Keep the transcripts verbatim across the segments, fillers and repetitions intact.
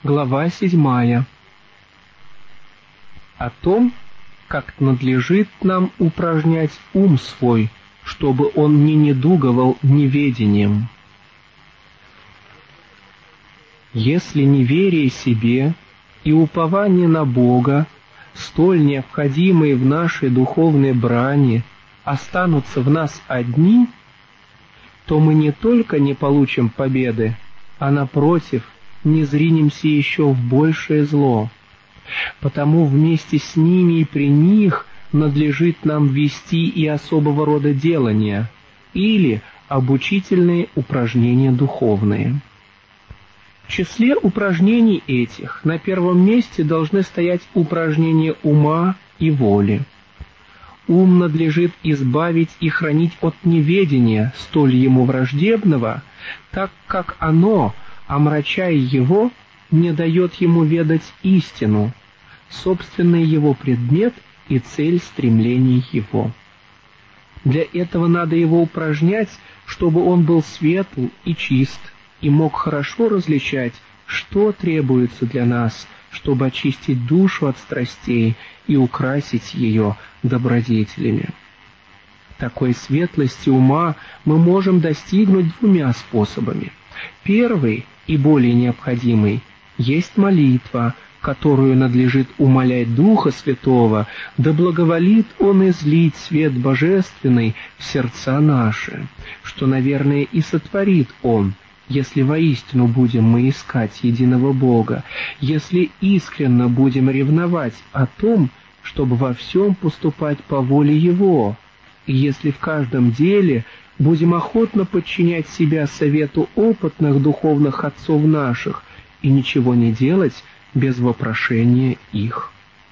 Глава седьмая. О том, как надлежит нам упражнять ум свой, чтобы он не недуговал неведением. Если неверие себе и упование на Бога, столь необходимые в нашей духовной брани, останутся в нас одни, то мы не только не получим победы, а напротив, не зринемся еще в большее зло. Потому вместе с ними и при них надлежит нам вести и особого рода делания, или обучительные упражнения духовные. В числе упражнений этих на первом месте должны стоять упражнения ума и воли. Ум надлежит избавить и хранить от неведения, столь ему враждебного, так как оно, омрачая его, не дает ему ведать истину, собственный его предмет и цель стремлений его. Для этого надо его упражнять, чтобы он был светл и чист, и мог хорошо различать, что требуется для нас, чтобы очистить душу от страстей и украсить ее добродетелями. Такой светлости ума мы можем достигнуть двумя способами. Первый и более необходимый есть молитва, которую надлежит умолять Духа Святого, да благоволит Он излить свет божественный в сердца наши, что, наверное, и сотворит Он, если воистину будем мы искать единого Бога, если искренно будем ревновать о том, чтобы во всем поступать по воле Его, и если в каждом деле будем охотно подчинять себя совету опытных духовных отцов наших и ничего не делать без вопрошения их.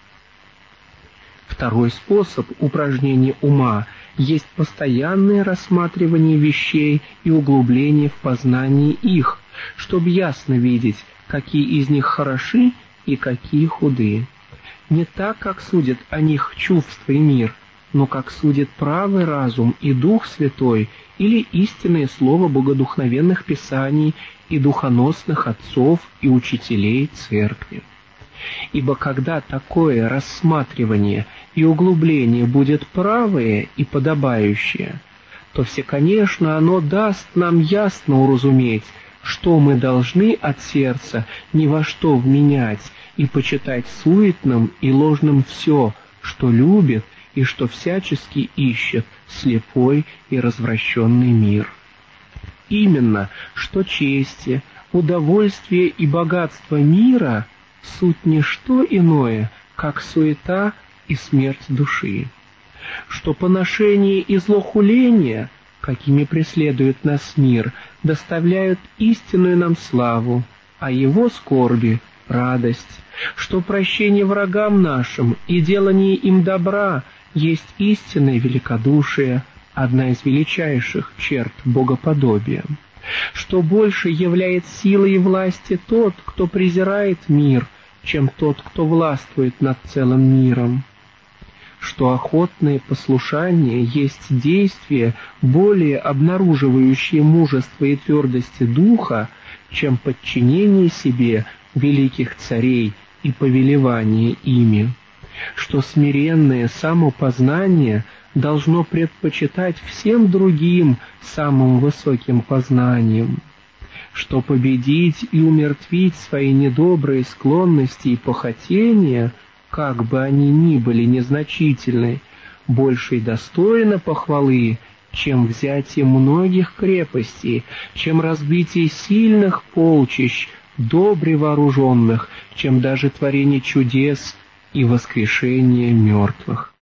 Второй способ упражнения ума есть постоянное рассматривание вещей и углубление в познании их, чтобы ясно видеть, какие из них хороши и какие худые. Не так, как судят о них чувства и мир, но как судит правый разум и Дух Святой или истинное слово богодухновенных писаний и духоносных отцов и учителей Церкви. Ибо когда такое рассматривание и углубление будет правое и подобающее, то все, конечно, оно даст нам ясно уразуметь, что мы должны от сердца ни во что вменять и почитать суетным и ложным все, что любит и что всячески ищет слепой и развращенный мир. Именно, что чести, удовольствие и богатство мира суть не что иное, как суета и смерть души, что поношение и злохуление, какими преследует нас мир, доставляют истинную нам славу, а его скорби — радость, что прощение врагам нашим и делание им добра есть истинное великодушие, одна из величайших черт богоподобия, что больше являет силой и власти тот, кто презирает мир, чем тот, кто властвует над целым миром, что охотное послушание есть действие, более обнаруживающее мужество и твердости духа, чем подчинение себе великих царей и повелевание ими, что смиренное самопознание должно предпочитать всем другим самым высоким познанием, что победить и умертвить свои недобрые склонности и похотения, как бы они ни были незначительны, больше и достойно похвалы, чем взятие многих крепостей, чем разбитие сильных полчищ, добре вооруженных, чем даже творение чудес и воскрешение мертвых.